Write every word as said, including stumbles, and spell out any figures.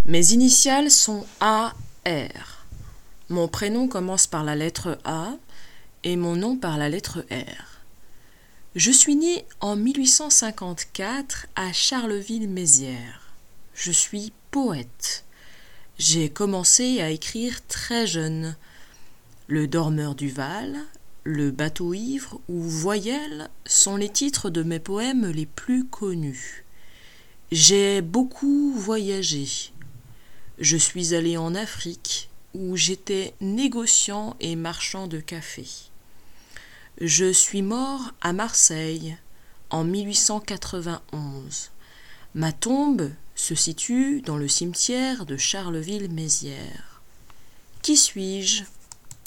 Mes initiales sont A R. Mon prénom commence par la lettre A et mon nom par la lettre R. Je suis né en mille huit cent cinquante-quatre à Charleville-Mézières. Je suis poète. J'ai commencé à écrire très jeune. Le Dormeur du Val, Le Bateau ivre ou Voyelle sont les titres de mes poèmes les plus connus. J'ai beaucoup voyagé. Je suis allé en Afrique où j'étais négociant et marchand de café. Je suis mort à Marseille en mille huit cent quatre-vingt-onze. Ma tombe se situe dans le cimetière de Charleville-Mézières. Qui suis-je ?